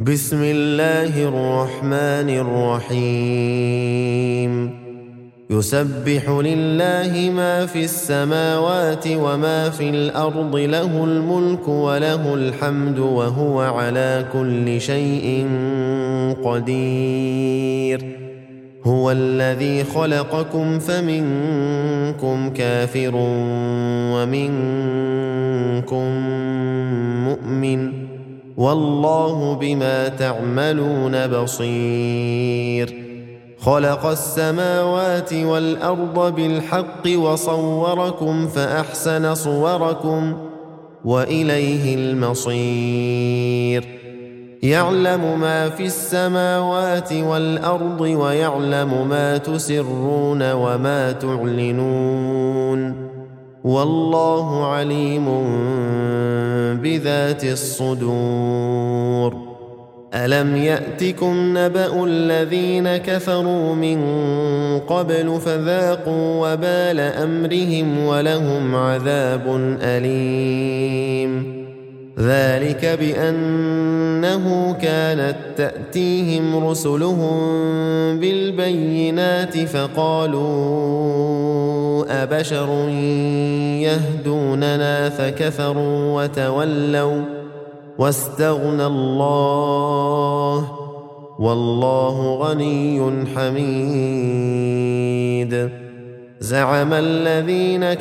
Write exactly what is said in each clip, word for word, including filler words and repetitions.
بسم الله الرحمن الرحيم يسبح لله ما في السماوات وما في الأرض له الملك وله الحمد وهو على كل شيء قدير هو الذي خلقكم فمنكم كافر ومنكم مؤمن والله بما تعملون بصير خلق السماوات والأرض بالحق وصوركم فأحسن صوركم وإليه المصير يعلم ما في السماوات والأرض ويعلم ما تسرون وما تعلنون والله عليم بذات الصدور ألم يأتكم نبأ الذين كفروا من قبل فذاقوا وبال أمرهم ولهم عذاب أليم ذلك بأنه كانت تأتيهم رسلهم بالبينات فقالوا أبشر يهدوننا فكفروا وتولوا واستغنى الله والله غني حميد زعم الذين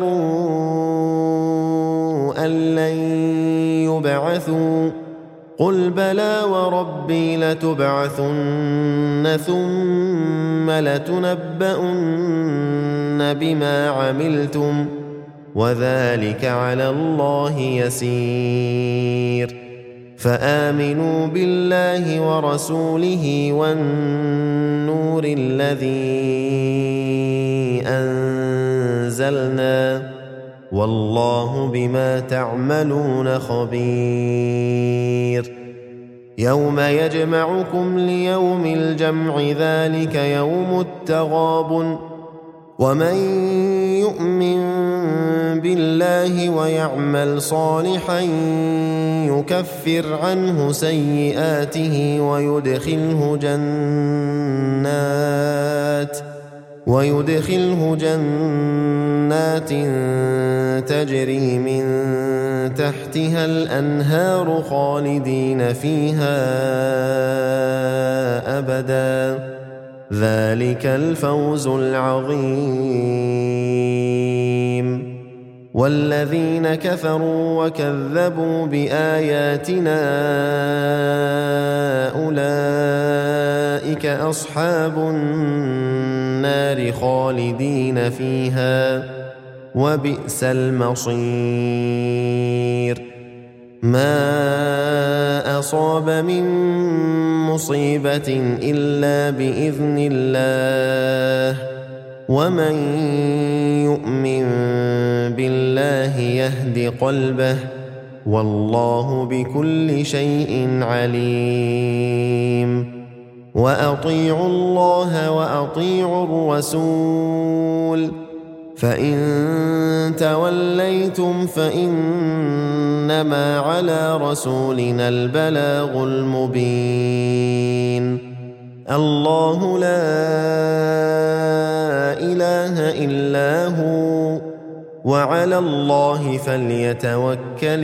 كفروا أن لن يبعثوا قل بلى وربي لتبعثن ثم لتنبؤن بما عملتم وذلك على الله يسير فآمنوا بالله ورسوله والنور الذي أنزلنا والله بما تعملون خبير يوم يجمعكم ليوم الجمع ذلك يوم التغابن ومن يؤمن بالله ويعمل صالحا يكفر عنه سيئاته ويدخله جنات ويدخله جنات تجري من تحتها الأنهار خالدين فيها أبدا ذلك الفوز العظيم والذين كفروا وكذبوا بآياتنا أولئك أصحاب النار خالدين فيها وبئس المصير ما أصاب من مصيبة إلا بإذن الله ومن يؤمن بالله يهد قلبه والله بكل شيء عليم وأطيعوا الله وأطيعوا الرسول فإن توليتم فإنما على رسولنا البلاغ المبين الله لا إله إلا هو وعلى الله فليتوكل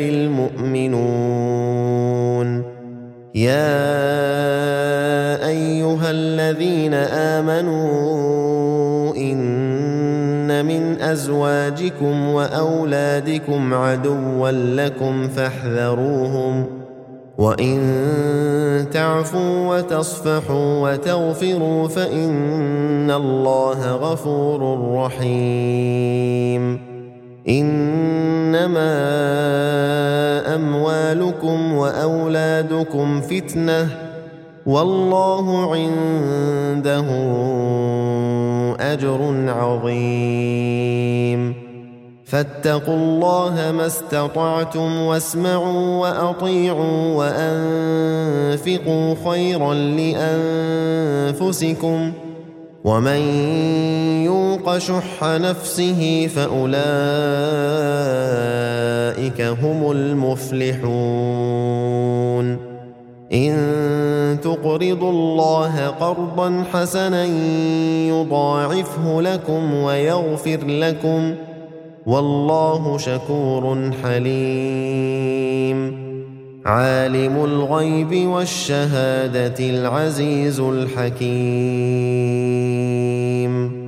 المؤمنون يا أيها الذين آمنوا إن من أزواجكم وأولادكم عدوا لكم فاحذروهم وإن تعفوا وتصفحوا وتغفروا فإن الله غفور رحيم إنما أموالكم وأولادكم فتنة والله عنده أجر عظيم فاتقوا الله ما استطعتم واسمعوا وأطيعوا وأنفقوا خيرا لأنفسكم ومن يوق شح نفسه فأولئك هم المفلحون إن تقرضوا الله قرضا حسنا يضاعفه لكم ويغفر لكم والله شكور حليم عالم الغيب والشهادة العزيز الحكيم